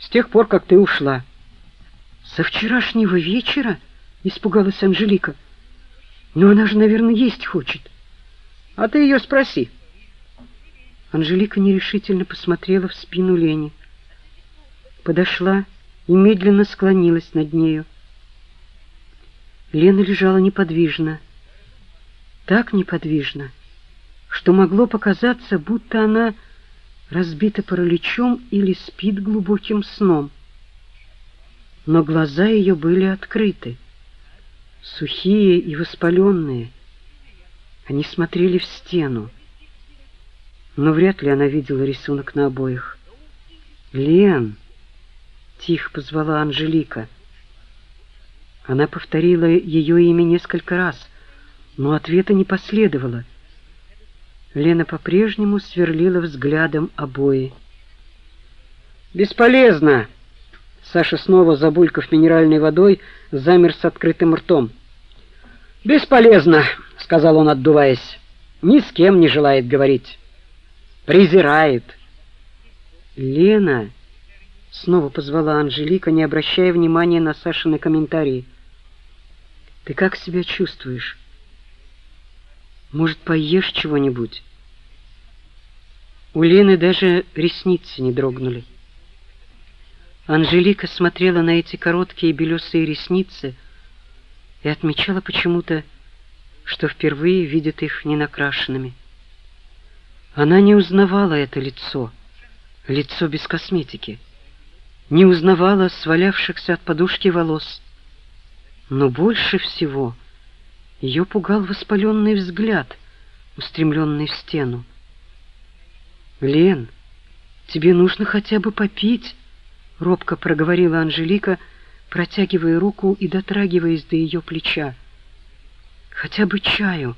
С тех пор, как ты ушла. Со вчерашнего вечера? Испугалась Анжелика. Но она же, наверное, есть хочет. А ты ее спроси. Анжелика нерешительно посмотрела в спину Лене. Подошла и медленно склонилась над нею. Лена лежала неподвижно. Так неподвижно, что могло показаться, будто она разбита параличом или спит глубоким сном. Но глаза ее были открыты, сухие и воспаленные. Они смотрели в стену, но вряд ли она видела рисунок на обоях. «Лен!» — тихо позвала Анжелика. Она повторила ее имя несколько раз, но ответа не последовало. Лена по-прежнему сверлила взглядом обои. «Бесполезно!» Саша, снова забулькав минеральной водой, замер с открытым ртом. «Бесполезно!» — сказал он, отдуваясь. «Ни с кем не желает говорить. Презирает». «Лена!» — снова позвала Анжелика, не обращая внимания на Сашины комментарии. «Ты как себя чувствуешь? Может, поешь чего-нибудь?» У Лены даже ресницы не дрогнули. Анжелика смотрела на эти короткие белесые ресницы и отмечала почему-то, что впервые видит их ненакрашенными. Она не узнавала это лицо, лицо без косметики, не узнавала свалявшихся от подушки волос. Но больше всего ее пугал воспаленный взгляд, устремленный в стену. «Лен, тебе нужно хотя бы попить», — робко проговорила Анжелика, протягивая руку и дотрагиваясь до ее плеча. «Хотя бы чаю.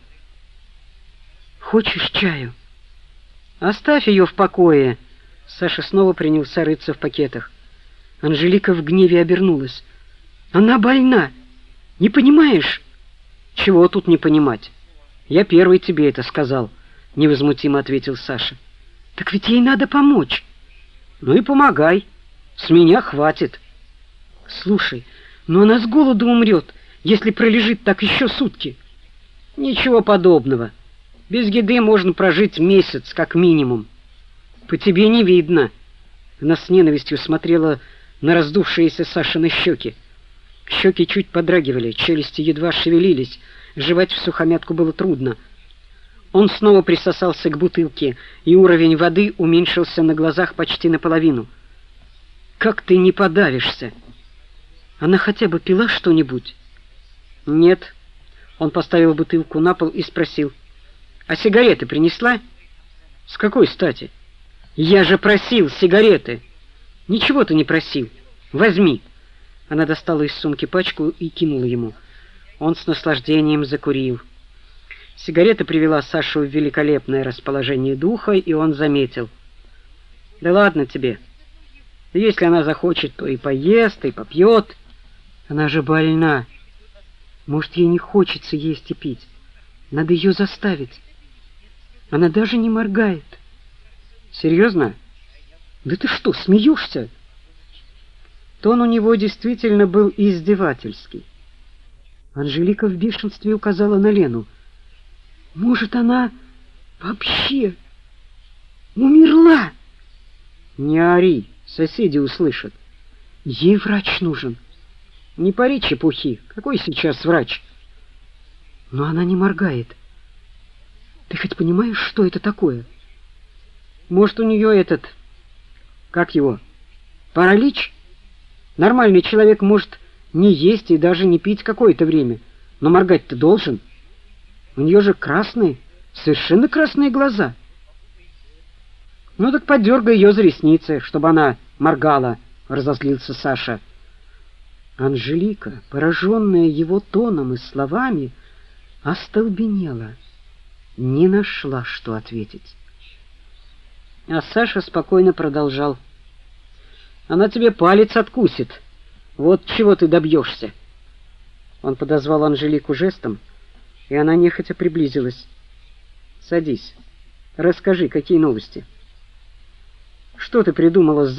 Хочешь чаю?» «Оставь ее в покое!» Саша снова принялся рыться в пакетах. Анжелика в гневе обернулась. «Она больна! Не понимаешь?» «Чего тут не понимать? Я первый тебе это сказал», — невозмутимо ответил Саша. «Так ведь ей надо помочь». «Ну и помогай. С меня хватит». «Слушай, но она с голоду умрет, если пролежит так еще сутки». «Ничего подобного. Без еды можно прожить месяц, как минимум. По тебе не видно». Она с ненавистью смотрела на раздувшиеся Сашины щеки. Щеки чуть подрагивали, челюсти едва шевелились, жевать всухомятку было трудно. Он снова присосался к бутылке, и уровень воды уменьшился на глазах почти наполовину. «Как ты не подавишься? Она хотя бы пила что-нибудь?» «Нет». Он поставил бутылку на пол и спросил: «А сигареты принесла?» «С какой стати?» «Я же просил сигареты!» «Ничего ты не просил. Возьми!» Она достала из сумки пачку и кинула ему. Он с наслаждением закурил. Сигарета привела Сашу в великолепное расположение духа, и он заметил: «Да ладно тебе. Если она захочет, то и поест, и попьет. Она же больна. Может, ей не хочется есть и пить. Надо ее заставить. Она даже не моргает». «Серьезно? Да ты что, смеешься?» Тон у него действительно был издевательский. Анжелика в бешенстве указала на Лену. «Может, она вообще умерла?» «Не ори, соседи услышат». «Ей врач нужен». «Не пари чепухи. Какой сейчас врач?» «Но она не моргает. Ты хоть понимаешь, что это такое?» «Может, у нее этот... как его? Паралич? Нормальный человек может не есть и даже не пить какое-то время, но моргать-то должен. У нее же красные, совершенно красные глаза». «Ну так подергай ее за ресницы, чтобы она моргала», — разозлился Саша. Анжелика, пораженная его тоном и словами, остолбенела, не нашла, что ответить. А Саша спокойно продолжал: «Она тебе палец откусит. Вот чего ты добьешься». Он подозвал Анжелику жестом, и она нехотя приблизилась. «Садись. Расскажи, какие новости? Что ты придумала с